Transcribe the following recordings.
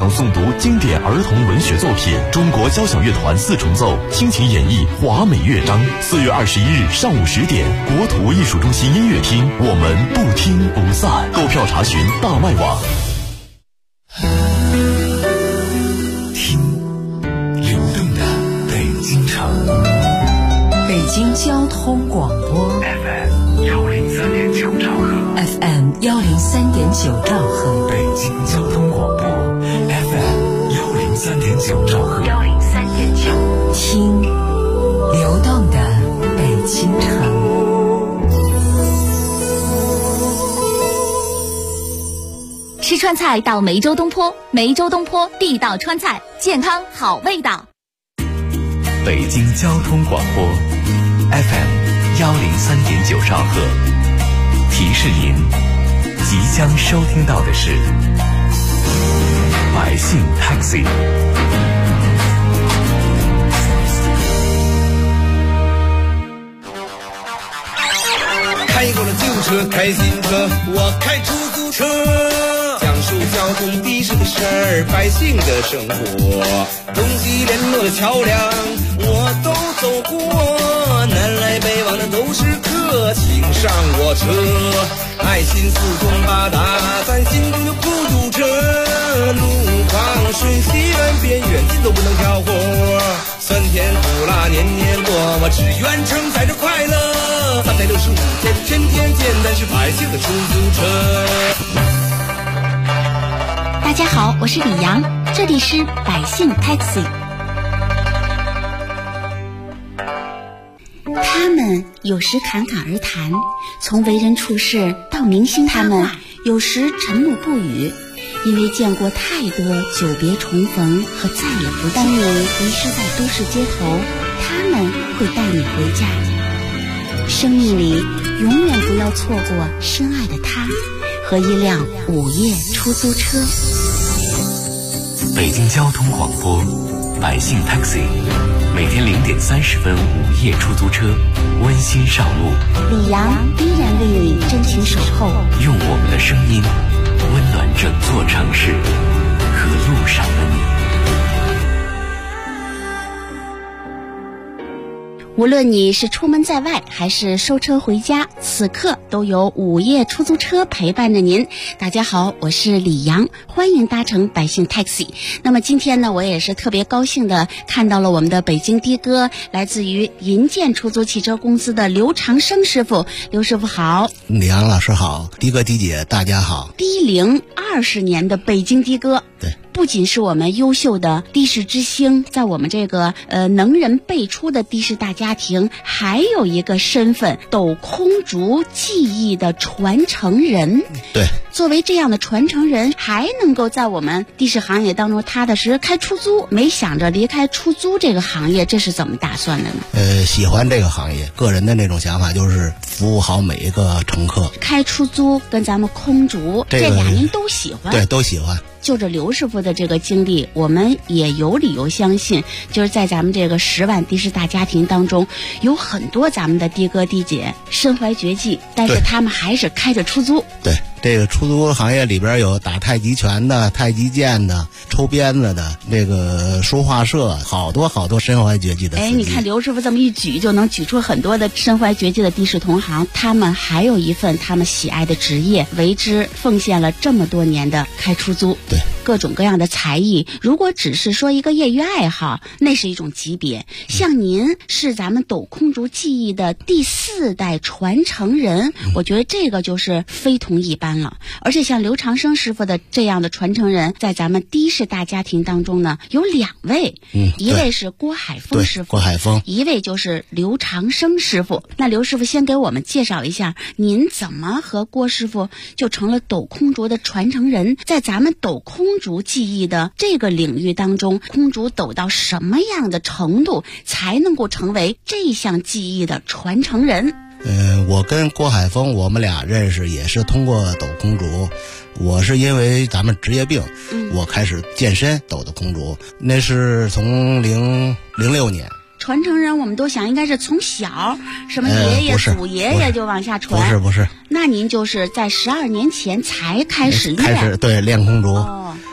场诵读经典儿童文学作品，中国交响乐团4重奏倾情演绎华美乐章。4月21日上午10点，国土艺术中心音乐厅，我们不听不散。购票查询大麦网。 听流动的北京城， 北京交通广播 FM 103.9兆赫 ，FM 103.9兆赫， 北京交通广播 FM 103.9兆赫 ，103.9，听流动的北京城。 吃川菜到梅州东坡，梅州东坡地道川菜，健康好味道。 北京交通广播 FM 103.9兆赫，提示您即将收听到的是百姓 Taxi。 开过了旧车，开新车，我开出租车，讲述交通的士的事儿，百姓的生活，东西联络的桥梁我都走过，南来北往的都是客，请上我车，爱心四通八达，咱心中就不堵车，路况顺西南边远近都不能挑活，酸甜苦辣年年过，我只愿承载着快乐，365天天天见，但是百姓的出租车。 大家好，我是李阳，这里是百姓 Taxi。 他们有时侃侃而谈，从为人处事到明星他们有时沉默不语，因为见过太多久别重逢和再也不见。当你迷失在都市街头，他们会带你回家。生命里永远不要错过深爱的他和一辆午夜出租车。 北京交通广播百姓 Taxi， 每天0点30分午夜出租车温馨上路， 李阳依然为你真情守候， 用我们的声音温暖整座城市和路上的你。 无论你是出门在外还是收车回家，此刻都有午夜出租车陪伴着您。大家好，我是李阳，欢迎搭乘百姓 Taxi。 那么今天呢，我也是特别高兴的看到了我们的北京的哥，来自于银建出租汽车公司的刘长生师傅。刘师傅好。 李阳老师好，的哥的姐大家好。 低龄20年的北京的哥， 对， 不仅是我们优秀的的士之星，在我们这个能人辈出的的士大家庭，还有一个身份，斗空竹技艺的传承人。 对， 作为这样的传承人，还能够在我们的士行业当中踏踏实实开出租，没想着离开出租这个行业，这是怎么打算的呢？ 喜欢这个行业，个人的那种想法就是服务好每一个乘客。 开出租跟咱们空竹，这俩您都喜欢？ 对，都喜欢。 就着刘师傅的这个经历，我们也有理由相信，就是在咱们这个10万的士大家庭当中，有很多咱们的的哥的姐身怀绝技，但是他们还是开着出租。 对，这个出租行业里边有打太极拳的、太极剑的、抽鞭子的，这个书画社，好多好多身怀绝技的。 你看刘师傅这么一举，就能举出很多的身怀绝技的的士同行，他们还有一份他们喜爱的职业，为之奉献了这么多年的开出租。 对， 各种各样的才艺，如果只是说一个业余爱好，那是一种级别。像您是咱们斗空竹技艺的第4代传承人，我觉得这个就是非同一般了。而且像刘长生师傅的这样的传承人，在咱们的士大家庭当中呢，有2位，一位是郭海峰师傅， 郭海峰， 一位就是刘长生师傅。那刘师傅先给我们介绍一下，您怎么和郭师傅就成了斗空竹的传承人？在咱们斗空竹技艺的这个领域当中，空竹抖到什么样的程度才能够成为这项技艺的传承人？ 我跟郭海峰我们俩认识也是通过抖空竹。我是因为咱们职业病，我开始健身抖的空竹，那是从06年。 传承人我们都想应该是从小什么爷爷祖爷爷就往下传， 不是， 那您就是在12年前才开始练， 对，练空竹。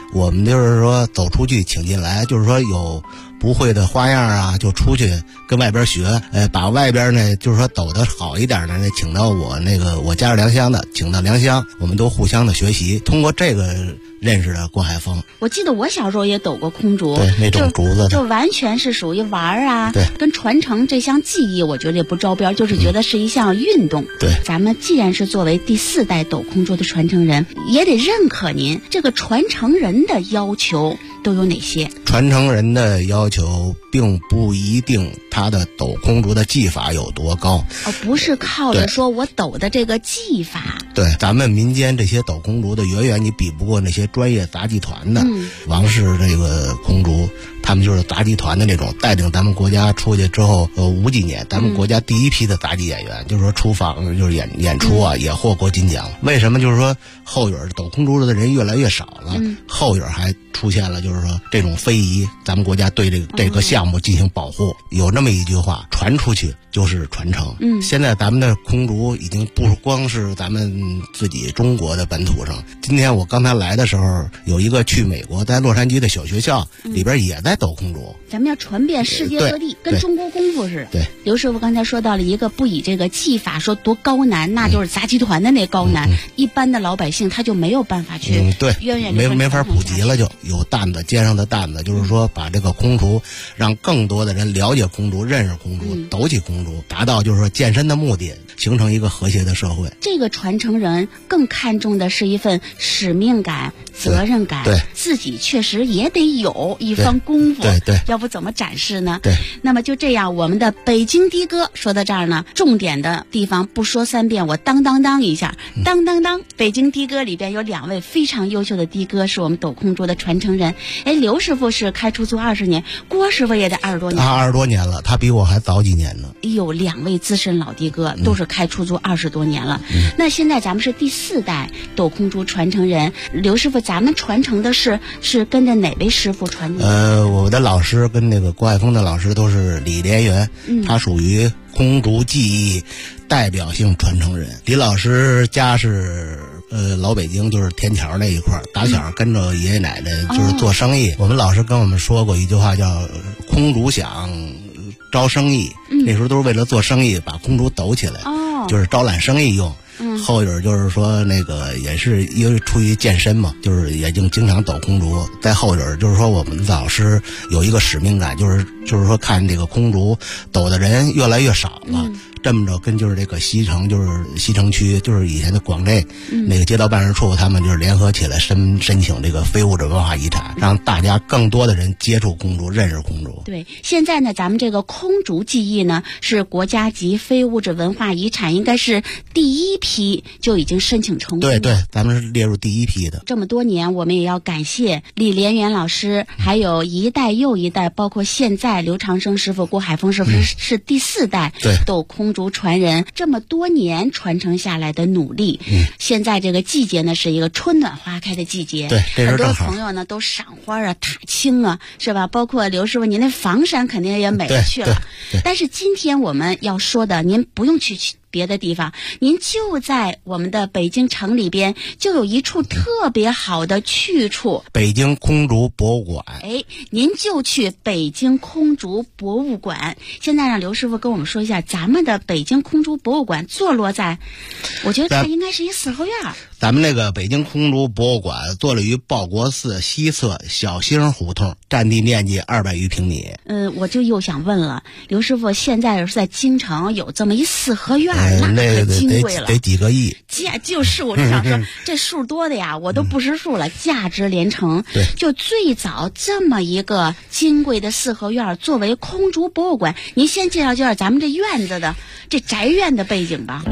我们就是说走出去请进来，就是说有不会的花样啊，就出去跟外边学，把外边呢就是说抖得好一点的呢，请到我家是良乡的，请到良乡，我们都互相的学习，通过这个认识的郭海峰。 我记得我小时候也抖过空竹， 对，那种竹子的就完全是属于玩啊， 对， 跟传承这项技艺，我觉得也不招标，就是觉得是一项运动。 对， 咱们既然是作为第4代抖空竹的传承人，也得认可您这个传承人的要求都有哪些？ 传承人的要求并不一定他的抖空竹的技法有多高， 不是靠着说我抖的这个技法。 对，咱们民间这些抖空竹的远远你比不过那些专业杂技团的。王氏这个空竹，他们就是杂技团的那种，带领咱们国家出去之后，50几年，咱们国家第一批的杂技演员，就是说出访就是演出啊，也获过金奖。为什么？就是说后院抖空竹的人越来越少了，后院还出现了就是说这种非遗，咱们国家对这个项目进行保护。有那么一句话，传出去就是传承。现在咱们的空竹已经不光是咱们自己中国的本土上，今天我刚才来的时候，有一个去美国在洛杉矶的小学校里边也在抖空竹。 咱们要传遍世界各地，跟中国功夫似的。 对， 刘师傅刚才说到了一个不以这个技法说多高难，那就是杂技团的那高难，一般的老百姓他就没有办法去对，没法普及了，就有担子肩上的担子，就是说把这个空竹让更多的人了解空竹，认识空竹，抖起空竹，达到就是说健身的目的，形成一个和谐的社会。 这个传承人更看重的是一份使命感、责任感， 对， 自己确实也得有一番功夫， 对， 要不怎么展示呢？ 对。 那么就这样，我们的北京的歌说到这儿呢，重点的地方不说3遍，我当当当一下，当当当。北京的歌里边有2位非常优秀的的歌，是我们抖空竹的传承人。刘师傅是开出租20年，郭师傅也得20多年。 他20多年了，他比我还早几年呢。 有2位资深老的哥，都是开出租20多年了。那现在咱们是第4代抖空竹传承人，刘师傅，咱们传承的是跟着哪位师傅传承？ 我的老师跟那个郭海峰的老师都是李连元，他属于空竹技艺代表性传承人。李老师家是老北京，就是天桥那一块，打小跟着爷爷奶奶就是做生意。我们老师跟我们说过一句话，叫空竹响招生意。那时候都是为了做生意，把空竹抖起来，就是招揽生意用。后边就是说那个也是因为出于健身嘛，就是也经常抖空竹。在后边就是说我们的老师有一个使命感，就是说看这个空竹抖的人越来越少了。这么着跟就是这个西城区，就是以前的广这那个街道办事处，他们就是联合起来申请这个非物质文化遗产，让大家更多的人接触空竹，认识空竹。 对，现在呢咱们这个空竹技艺呢是国家级非物质文化遗产，应该是第1批就已经申请成功了。 对，咱们是列入第1批的。 这么多年我们也要感谢李连元老师，还有一代又一代，包括现在刘长生师傅、郭海峰师傅是第4代抖空竹传人，这么多年传承下来的努力。现在这个季节呢是一个春暖花开的季节， 对， 很多朋友呢都赏花啊、踏青啊，是吧？包括刘师傅您那房山肯定也美去了。但是今天我们要说的，您不用去别的地方，您就在我们的北京城里边就有一处特别好的去处， 北京空竹博物馆。 您就去北京空竹博物馆。现在让刘师傅跟我们说一下，咱们的北京空竹博物馆坐落在，我觉得它应该是一4合院。 咱们那个北京空竹博物馆坐落于报国寺西侧小兴胡同，占地面积200余平米。 我就又想问了，刘师傅现在是在京城有这么一4合院，那可金贵了， 得几个亿。 就是我就想说，这数多的呀，我都不识数了，价值连城。就最早这么一个金贵的4合院作为空竹博物馆，您先介绍介绍咱们这院子的这宅院的背景吧。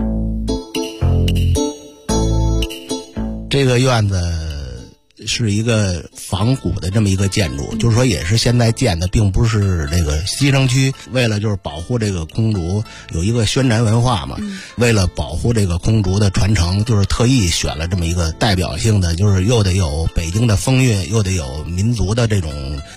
这个院子是一个仿古的这么一个建筑，就是说也是现在建的，并不是这个西城区为了就是保护这个空竹有一个宣传文化嘛，为了保护这个空竹的传承，就是特意选了这么一个代表性的，就是又得有北京的风韵，又得有民族的这种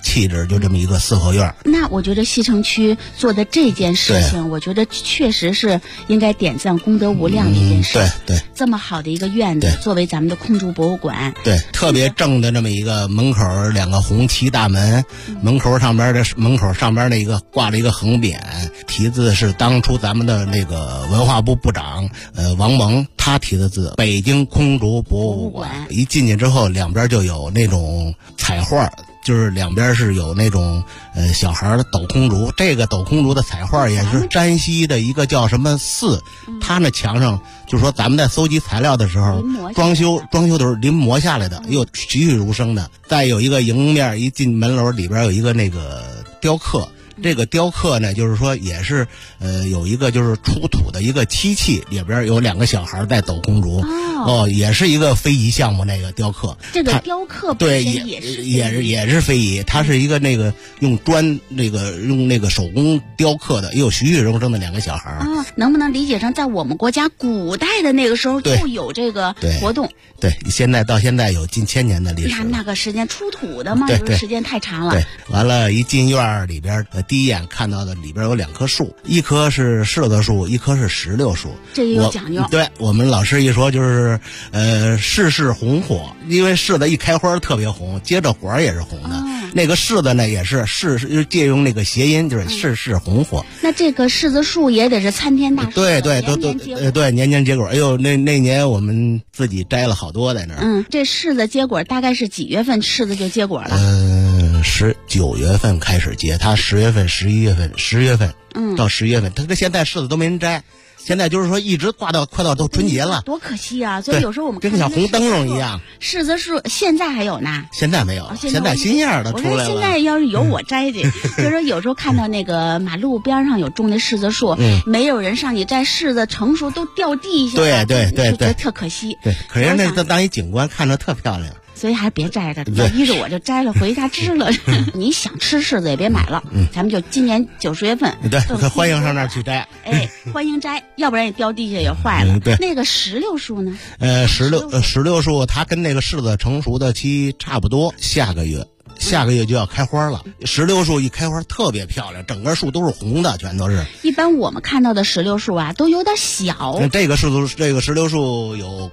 气质，就这么一个四合院。 那我觉得西城区做的这件事情，我觉得确实是应该点赞，功德无量的一件事。 对， 这么好的一个院子，作为咱们的空竹博物馆， 对，特别正的这么一个门口2个红旗大门，门口上边那一个挂了一个横匾，题字是当初咱们的那个文化部部长王蒙他题的字，北京空竹博物馆。一进去之后，两边就有那种彩画，就是两边是有那种小孩的抖空竹，这个抖空竹的彩画也是山西的一个叫什么寺，他那墙上就是说咱们在搜集材料的时候，装修都是临摹下来的，又栩栩如生的。再有一个迎面一进门楼里边有一个那个雕刻。这个雕刻呢，就是说也是有一个就是出土的一个漆器，里边有2个小孩在抖空竹，也是一个非遗项目。那个雕刻， 这个雕刻对也是非遗，它是一个那个用砖用那个手工雕刻的，也有栩栩如生的2个小孩。 能不能理解成在我们国家古代的那个时候就有这个活动？ 对，到现在有近1000年的历史。 那个时间出土的嘛， 对， 时间太长了。 对，完了，一进院里边，第一眼看到的里边有2棵树，一棵是柿子树，一棵是石榴树。 这也有讲究。 对，我们老师一说就是柿柿红火，因为柿子一开花特别红，接着果也是红的。那个柿子呢也是柿，借用那个谐音，就是柿柿红火。 那这个柿子树也得是参天大树， 对，年年结果。哎呦，那年我们自己摘了好多在那儿。 这柿子结果大概是几月份柿子就结果了 ？9月份开始结，它10月份、11月份、10月份，到11月份，它这现在柿子都没人摘。现在就是说一直快到都春节了， 多可惜啊！所以有时候我们跟个小红灯笼一样。 柿子树现在还有呢？ 现在没有，现在新样的出来了。 现在要是有我摘去，就是说有时候看到那个马路边上有种的柿子树，没有人上去摘，柿子成熟都掉地下了， 对， 觉得特可惜。 对，可是那当一景观，看着特漂亮。 所以还是别摘了，依着我就摘了回家吃了。你想吃柿子也别买了，咱们就今年90月份， 对，欢迎上那儿去摘。 欢迎摘，要不然也掉地下也坏了。 对， 那个石榴树呢？ 石榴树它跟那个柿子成熟的期差不多，下个月就要开花了。石榴树一开花特别漂亮，整个树都是红的，全都是。一般我们看到的石榴树啊，都有点小。 这个石榴树有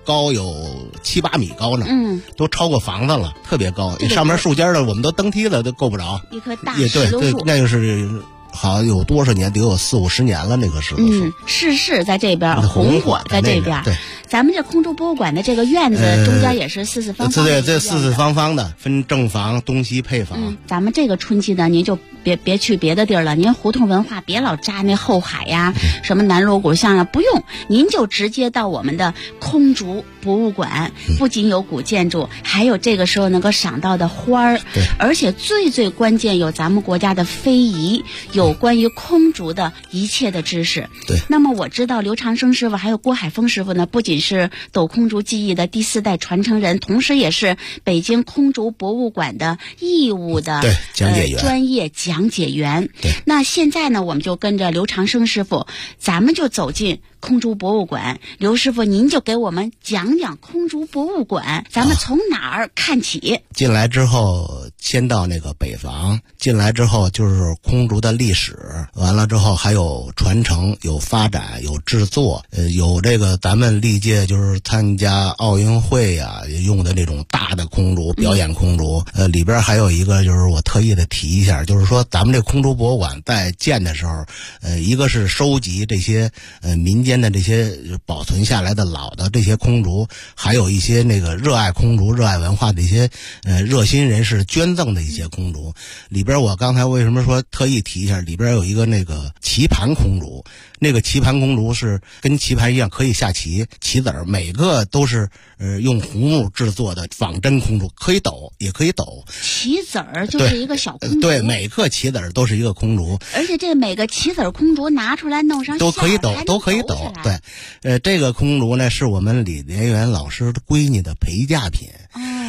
7、8米高呢，都超过房子了，特别高。上面树尖的我们都登梯子都够不着。 一棵大石榴树， 那个是。好像有多少年，得有40、50年了。那个柿子树， 柿在这边，红火在这边。 对， 咱们这空竹博物馆的这个院子中间也是四四方方。 对，这四四方方的，分正房、东西配房。 咱们这个春季呢，您就别去别的地儿了，您胡同文化别老扎那后海呀，什么南锣鼓巷啊，不用，您就直接到我们的空竹博物馆，不仅有古建筑，还有这个时候能够赏到的花儿，而且最关键有咱们国家的非遗，有关于空竹的一切的知识。 对， 那么我知道刘长生师傅还有郭海峰师傅呢，不仅是抖空竹技艺的第4代传承人，同时也是北京空竹博物馆的义务的讲解员， 专业讲解员。 对， 那现在呢，我们就跟着刘长生师傅，咱们就走进空竹博物馆。刘师傅，您就给我们讲讲空竹博物馆，咱们从哪儿看起？ 进来之后，先到那个北房，进来之后就是空竹的历史，完了之后还有传承、有发展、有制作，有这个咱们历届就是参加奥运会呀用的那种大的空竹表演空竹。里边还有一个就是我特意的提一下，就是说咱们这空竹博物馆在建的时候，一个是收集这些民间的这些保存下来的老的这些空竹，还有一些那个热爱空竹、热爱文化的一些热心人士捐赠的一些空竹。里边我刚才为什么说特意提一下，里边有一个那个棋盘空竹，那个棋盘空竹是跟棋盘一样可以下棋，棋子儿每个都是用红木制作的仿真空竹，可以抖也可以抖。 棋子儿就是一个小空竹， 对，每个棋子儿都是一个空竹， 而且这每个棋子儿空竹拿出来弄上都可以抖，都可以抖。对，这个空竹呢是我们李连元老师的闺女的陪嫁品。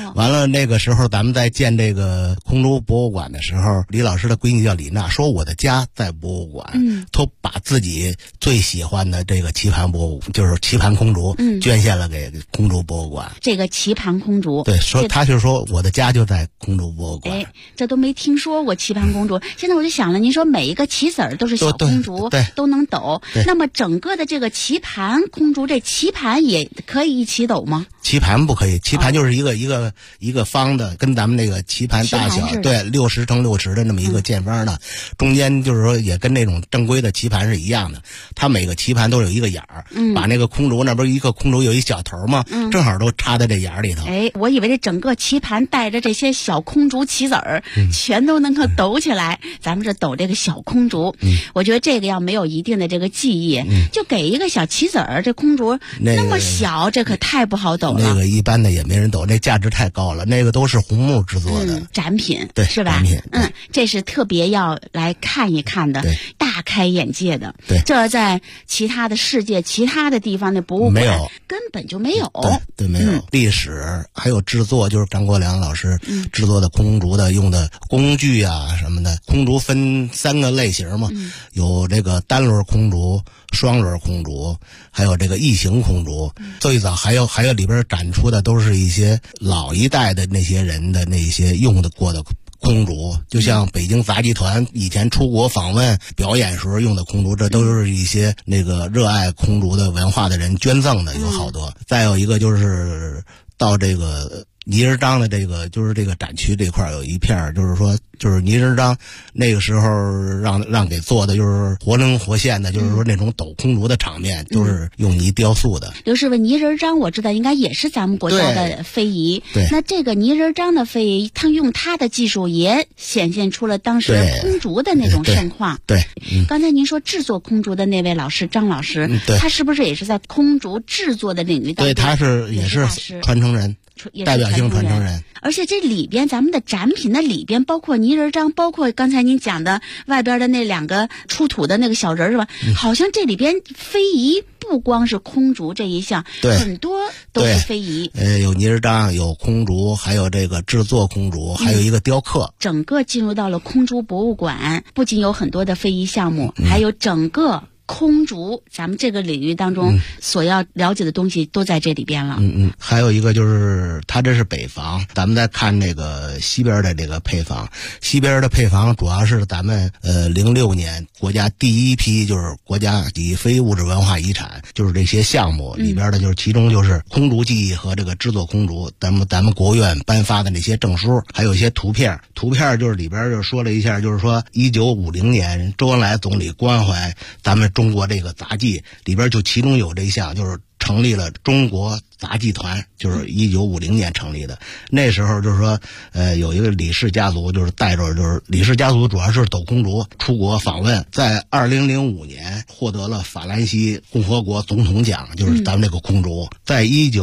完了那个时候咱们在建这个空竹博物馆的时候，李老师的闺女叫李娜，说我的家在博物馆，都把自己最喜欢的这个棋盘就是棋盘空竹，捐献了给空竹博物馆。 这个棋盘空竹， 对，说他就说我的家就在空竹博物馆。 这都没听说过棋盘空竹。现在我就想了，您说每一个棋子儿都是小空竹， 对， 都能抖。那么整个的这个棋盘空竹，这棋盘也可以一起抖吗？ 棋盘不可以，棋盘就是一个方的，跟咱们那个棋盘大小，对，60乘60的那么一个见方的，中间就是说也跟那种正规的棋盘是一样的，它每个棋盘都有一个眼儿，把那个空竹那不是一个空竹有一小头吗？正好都插在这眼儿里头。 我以为这整个棋盘带着这些小空竹棋子儿，全都能够抖起来。咱们这抖这个小空竹，我觉得这个要没有一定的这个技艺，就给一个小棋子儿，这空竹那么小，这可太不好抖了。 那个一般的也没人抖，那价值太高了，那个都是红木制作的展品， 对， 是吧？ 展品， 这是特别要来看一看的，大开眼界的。 对， 这在其他的世界、其他的地方的博物馆没有， 根本就没有。 对，没有。历史还有制作，就是张国良老师制作的空竹的用的工具啊什么的。空竹分3个类型嘛，有这个单轮空竹、双轮空竹，还有这个异形空竹。最早还有里边展出的都是一些老一代的那些人的那些用的过的空竹，就像北京杂技团以前出国访问表演时候用的空竹，这都是一些那个热爱空竹的文化的人捐赠的，有好多。再有一个就是到这个泥人张的这个就是这个展区这块有一片，就是说就是泥人张那个时候让给做的就是活灵活现的，就是说那种抖空竹的场面都是用泥雕塑的。 刘师傅，泥人张我知道应该也是咱们国家的非遗， 对。 那这个泥人张的非遗，他用他的技术也显现出了当时空竹的那种盛况。 对， 刚才您说制作空竹的那位老师张老师，他是不是也是在空竹制作的领域当中？ 对，他也是传承人。代表性传承人， 而且这里边咱们的展品的里边，包括泥人张，包括刚才您讲的外边的那2个出土的那个小人是吧？好像这里边非遗不光是空竹这一项，很多都是非遗。 有泥人张，有空竹，还有这个制作空竹，还有一个雕刻。 整个进入到了空竹博物馆，不仅有很多的非遗项目，还有整个空竹，咱们这个领域当中所要了解的东西都在这里边了。 还有一个就是它这是北房，咱们再看那个西边的这个配房。西边的配房主要是咱们06年国家第一批就是国家级非物质文化遗产，就是这些项目里边的，就是其中就是空竹技艺和这个制作空竹，咱们国务院颁发的那些证书，还有一些图片就是里边就说了一下，就是说1950年周恩来总理关怀咱们中国这个杂技里边，就其中有这一项就是成立了中国杂技团，就是1950年成立的。那时候就是说有一个李氏家族，就是带着就是李氏家族主要是抖空竹出国访问，在2005年获得了法兰西共和国总统奖，就是咱们这个空竹。在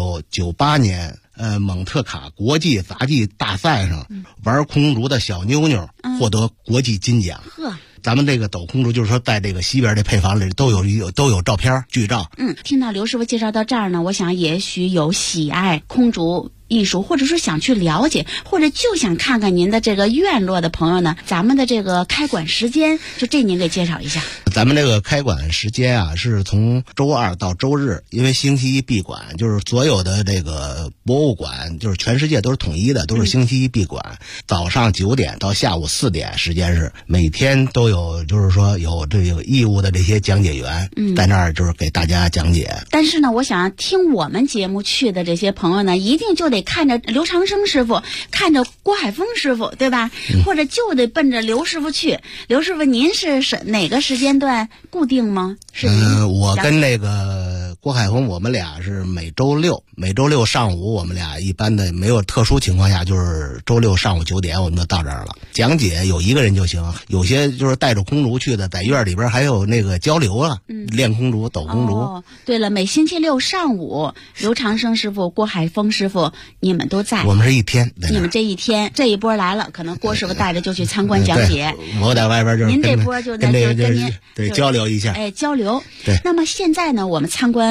1998年蒙特卡国际杂技大赛上玩空竹的小妞妞获得国际金奖。咱们这个抖空竹就是说在这个西边的配房里都有照片剧照。 听到刘师傅介绍到这儿呢，我想也许有喜爱空竹艺术，或者说想去了解，或者就想看看您的这个院落的朋友呢，咱们的这个开馆时间，就这您给介绍一下。 咱们这个开馆时间啊，是从周2到周日，因为星期一闭馆，就是所有的这个博物馆，就是全世界都是统一的，都是星期一闭馆。早上9点到下午4点，时间是每天都有，就是说有这个义务的这些讲解员在那儿，就是给大家讲解。 但是呢，我想听我们节目去的这些朋友呢，一定就得看着刘长生师傅，看着郭海峰师傅，对吧？或者就得奔着刘师傅去。刘师傅，您是哪个时间段固定吗？ 我跟那个郭海峰，我们俩是每周六上午，我们俩一般的没有特殊情况下，就是周六上午9点我们就到这儿了。讲解有一个人就行，有些就是带着空竹去的，在院里边还有那个交流啊，练空竹、抖空竹。 对了，每星期六上午，刘长生师傅、郭海峰师傅，你们都在。 我们是一天。 你们这一天，这一波来了，可能郭师傅带着就去参观讲解。 我在外边就是您这波就跟您交流一下。 交流。 对。 那么现在呢，我们参观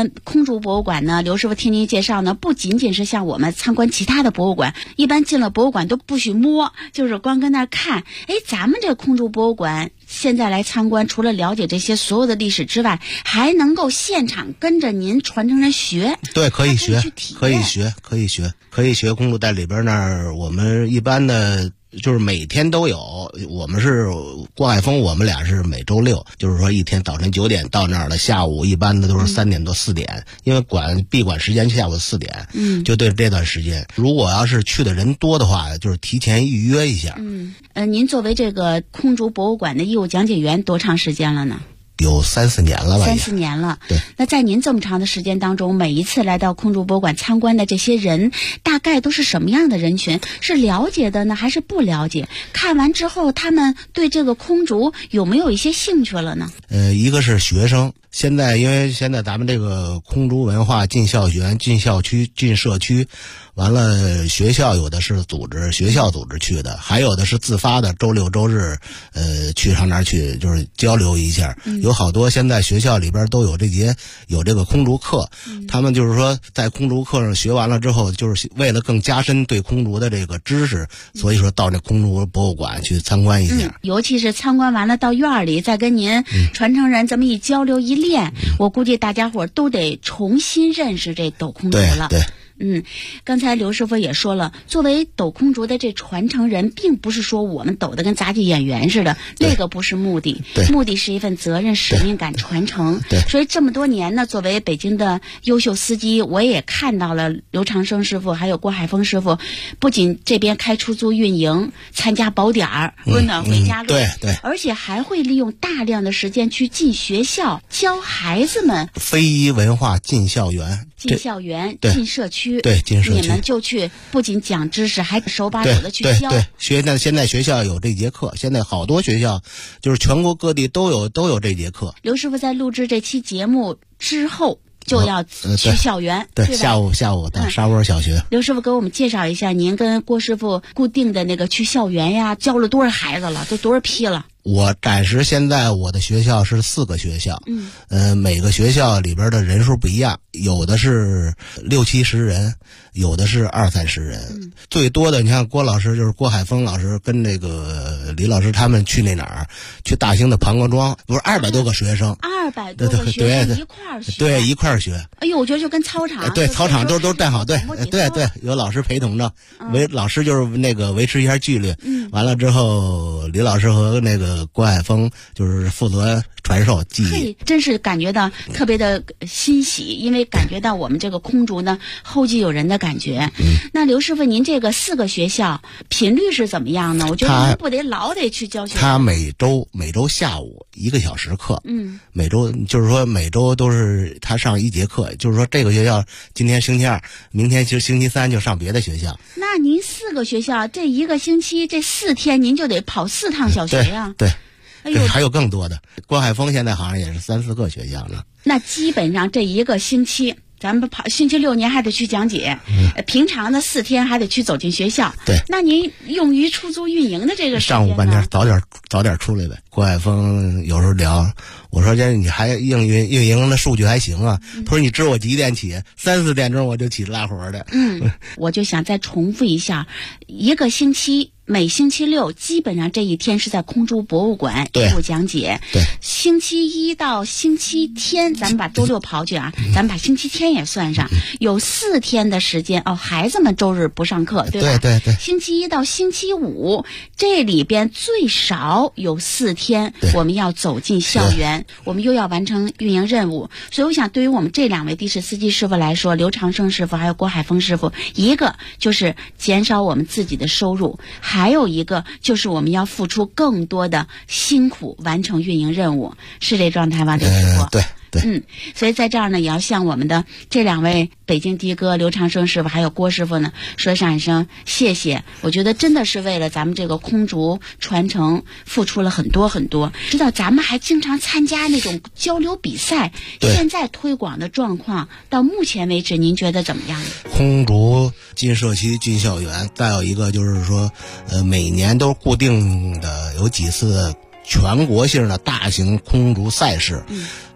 个空竹博物馆呢，刘师傅听您介绍呢，不仅仅是像我们参观其他的博物馆，一般进了博物馆都不许摸，就是光跟那儿看。哎，咱们这个空竹博物馆现在来参观，除了了解这些所有的历史之外，还能够现场跟着您传承人学。 对，可以学，可以学空竹。在里边那儿，我们一般的就是每天都有。我们是郭海峰，我们俩是每周六，就是说一天早晨9点到那儿了，下午一般的都是3点多4点，因为闭馆时间下午4点，就对这段时间。如果要是去的人多的话，就是提前预约一下。 您作为这个空竹博物馆的义务讲解员多长时间了呢？ 有3、4年了吧 ？3、4年了。 对。 那在您这么长的时间当中，每一次来到空竹博物馆参观的这些人，大概都是什么样的人群？是了解的呢，还是不了解？看完之后，他们对这个空竹有没有一些兴趣了呢？ 一个是学生。因为现在咱们这个空竹文化进校园、进校区、进社区，完了学校有的是学校组织去的，还有的是自发的，周六周日去上那儿去就是交流一下。有好多现在学校里边都有这个空竹课，他们就是说在空竹课上学完了之后，就是为了更加深对空竹的这个知识，所以说到那空竹博物馆去参观一下。 尤其是参观完了到院里再跟您传承人这么一交流一练，我估计大家伙都得重新认识这斗空竹了。 对。 刚才刘师傅也说了，作为斗空竹的这传承人，并不是说我们斗得跟杂技演员似的，那个不是目的，目的是一份责任、使命感、传承。所以这么多年呢，作为北京的优秀司机，我也看到了刘长生师傅还有郭海峰师傅，不仅这边开出租运营，参加宝点儿、温暖回家路， 对， 而且还会利用大量的时间去进学校，教孩子们非遗文化进校园、 进社区。 对，进社区， 你们就去，不仅讲知识，还手把手的去教。 对，现在学校有这节课，现在好多学校，就是全国各地都有这节课。 刘师傅在录制这期节目之后，就要去校园， 对，下午到沙窝小学。 刘师傅给我们介绍一下，您跟郭师傅固定的那个去校园呀，教了多少孩子了，都多少批了？ 我暂时现在我的学校是4个学校，每个学校里边的人数不一样，有的是60、70人，有的是20、30人。最多的你看郭老师就是郭海峰老师跟那个李老师他们去那哪儿？去大兴的庞各庄，不是200多个学生 ，200多个学生一块儿学， 对，一块儿学。 哎呦，我觉得就跟操场， 对，操场都站好队，对，有老师陪同着，老师就是那个维持一下纪律。完了之后，李老师和那个郭海峰就是负责传授技艺。 真是感觉到特别的欣喜，因为感觉到我们这个空竹呢后继有人的感觉。那刘师傅，您这个4个学校频率是怎么样呢？我觉得您不得老得去教学。 他每周下午1个小时课，每周就是说每周都是他上1节课，就是说这个学校今天星期2，明天就星期3就上别的学校。 那您4个学校这1个星期这4天您就得跑4趟小学呀？ 对。还有更多的，郭海峰现在好像也是3、4个学校了。 那基本上这1个星期，咱们跑星期6您还得去讲解，平常的4天还得去走进学校。 对， 那您用于出租运营的这个时间上午半天早点出来呗。郭海峰有时候聊，我说这你还运营的数据还行啊。他说你知道我几点起？3、4点钟我就起拉活的。 我就想再重复一下，1个星期。每星期6基本上这一天是在空竹博物馆义务讲解。 对， 星期1到星期天，咱们把周6刨去啊，咱们把星期天也算上，有4天的时间哦。孩子们周日不上课，对吧？ 对。 星期1到星期5，这里边最少有4天，我们要走进校园，我们又要完成运营任务。所以我想，对于我们这2位的士司机师傅来说，刘长生师傅还有郭海峰师傅，一个就是减少我们自己的收入。还有一个就是我们要付出更多的辛苦完成运营任务，是这状态吧，刘师傅？ 对。 所以在这儿呢，也要向我们的这2位北京的哥刘长生师傅还有郭师傅呢说上一声谢谢。我觉得真的是为了咱们这个空竹传承付出了很多很多。知道咱们还经常参加那种交流比赛，现在推广的状况到目前为止您觉得怎么样？ 空竹进社区进校园，再有一个就是说每年都固定的有几次全国性的大型空竹赛事。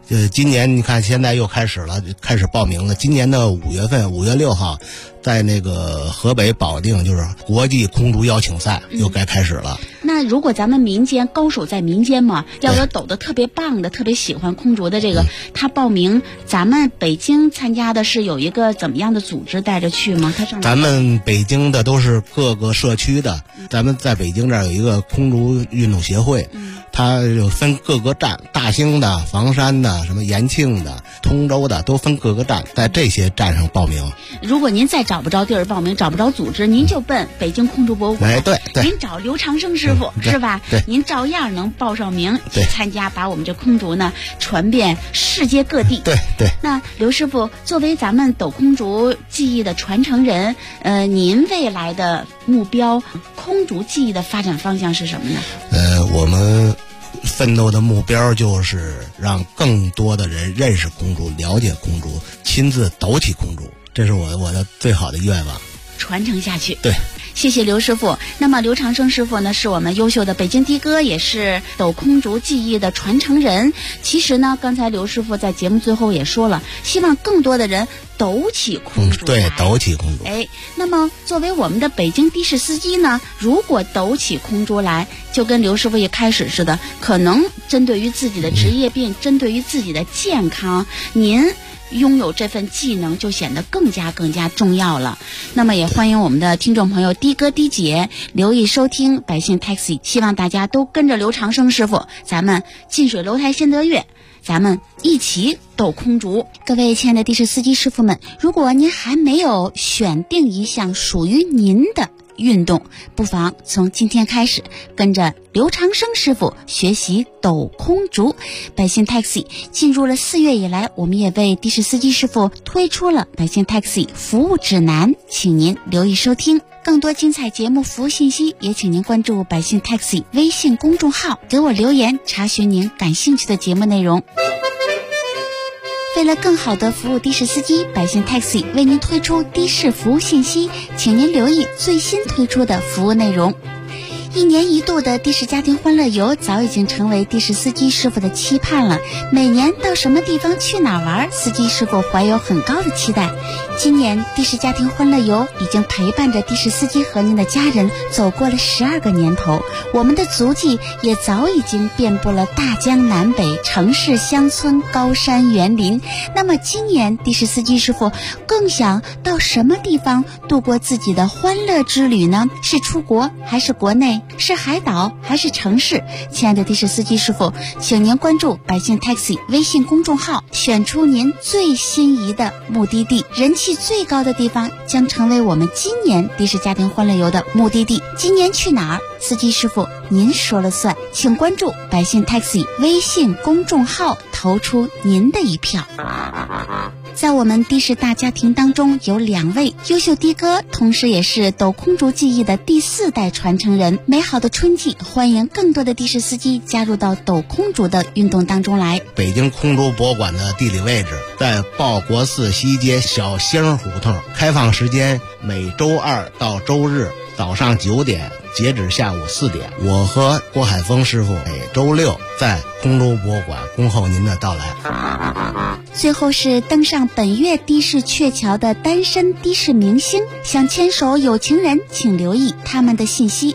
今年你看现在又开始报名了。今年的5月份，5月6号，在那个河北保定就是国际空竹邀请赛又该开始了。 那如果咱们民间高手在民间嘛，要有抖得特别棒的、特别喜欢空竹的这个，他报名，咱们北京参加的是有一个怎么样的组织带着去吗？ 咱们北京的都是各个社区的，咱们在北京这儿有一个空竹运动协会，它有分各个站，大兴的、房山的、什么延庆的、通州的，都分各个站，在这些站上报名。 如果您再找不着地儿报名，找不着组织，您就奔北京空竹博物馆。 哎，对， 您找刘长生师傅，是吧？ 对， 您照样能报上名去参加，把我们这空竹呢传遍世界各地。 对。 那刘师傅作为咱们抖空竹技艺的传承人，您未来的目标，空竹技艺的发展方向是什么呢？ 我们奋斗的目标就是让更多的人认识空竹，了解空竹，亲自抖起空竹，这是我的最好的愿望。 传承下去。 对， 谢谢刘师傅。那么刘长生师傅呢，是我们优秀的北京的哥，也是抖空竹技艺的传承人。其实呢，刚才刘师傅在节目最后也说了，希望更多的人抖起空竹。 对，抖起空竹。 那么作为我们的北京的士司机呢，如果抖起空竹来，就跟刘师傅一开始似的，可能针对于自己的职业病，针对于自己的健康，您拥有这份技能就显得更加重要了。那么也欢迎我们的听众朋友的哥的姐留意收听百姓 Taxi， 希望大家都跟着刘长生师傅，咱们近水楼台先得月，咱们一起抖空竹。各位亲爱的的士司机师傅们，如果您还没有选定一项属于您的运动，不妨从今天开始跟着刘长生师傅学习抖空竹。百姓 Taxi 进入了4月以来，我们也为的士司机师傅推出了百姓 Taxi 服务指南，请您留意收听。更多精彩节目服务信息，也请您关注百姓 Taxi 微信公众号，给我留言查询您感兴趣的节目内容。为了更好的服务的士司机，百姓 Taxi 为您推出的士服务信息，请您留意最新推出的服务内容。1年一度的的士家庭欢乐游早已经成为的士司机师傅的期盼了。每年到什么地方去哪玩，司机师傅怀有很高的期待。今年的士家庭欢乐游已经陪伴着的士司机和您的家人走过了12个年头，我们的足迹也早已经遍布了大江南北、城市乡村、高山园林。那么今年的士司机师傅更想到什么地方度过自己的欢乐之旅呢？是出国还是国内？是海岛还是城市？亲爱的的士司机师傅，请您关注百姓 Taxi 微信公众号，选出您最心仪的目的地，人气最高的地方将成为我们今年的士家庭欢乐游的目的地。今年去哪儿？司机师傅您说了算，请关注百姓 Taxi 微信公众号，投出您的一票。在我们的士大家庭当中，有2位优秀的哥，同时也是抖空竹技艺的第4代传承人。美好的春季，欢迎更多的的士司机加入到抖空竹的运动当中来。 北京空竹博物馆的地理位置在报国寺西街小星胡同，开放时间每周2到周日早上9点，截止下午4点。我和郭海峰师傅每周6在空竹博物馆恭候您的到来。 最后是登上本月的士鹊桥的单身的士明星，想牵手有情人，请留意他们的信息。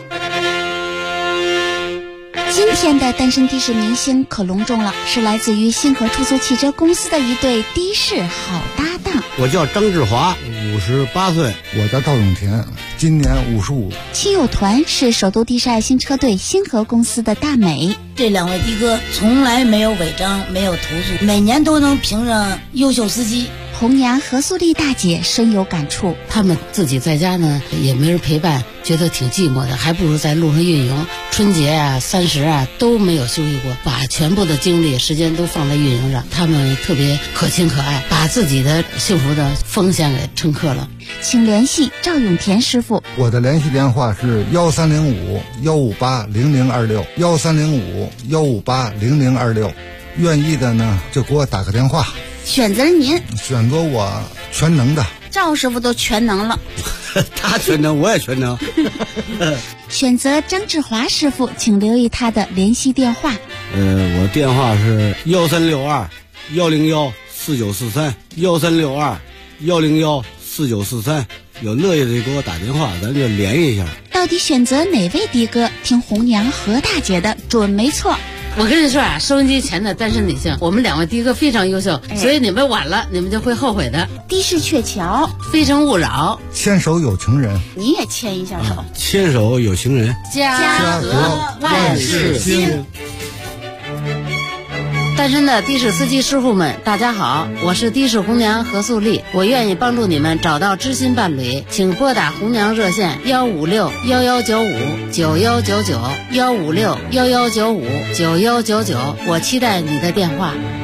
今天的单身的士明星可隆重了，是来自于星河出租汽车公司的一对的士好搭档。 我叫张志华，58岁。 我叫赵永田，今年55。 亲友团是首都的士爱心车队星河公司的大美。 这2位的哥从来没有违章，没有投诉，每年都能评上优秀司机。 红娘何素丽大姐深有感触， 他们自己在家呢也没人陪伴，觉得挺寂寞的，还不如在路上运营。春节啊、30啊都没有休息过，把全部的精力、时间都放在运营上。他们特别可亲可爱，把自己的幸福的奉献给乘客了。 请联系赵永田师傅。 我的联系电话是1305-158-0026，1305-158-0026。愿意的呢就给我打个电话。 选择您， 选择我全能的。 赵师傅都全能了。 他全能，我也全能。 选择张志华师傅，请留意他的联系电话。 我电话是 101-4943，1362-101-4943，有乐意的给我打电话，咱就联系一下。 到底选择哪位的哥听红娘何大姐的准没错。 我跟你说啊，收音机前的单身女性，我们两位的哥非常优秀，所以你们晚了，你们就会后悔的。 的士鹊桥， 非诚勿扰， 牵手有情人， 你也牵一下手。 牵手有情人， 家和万事兴。单身的的士司机师傅们，大家好，我是的士红娘何素丽，我愿意帮助你们找到知心伴侣，请拨打红娘热线156-1195-9199，156-1195-9199，我期待你的电话。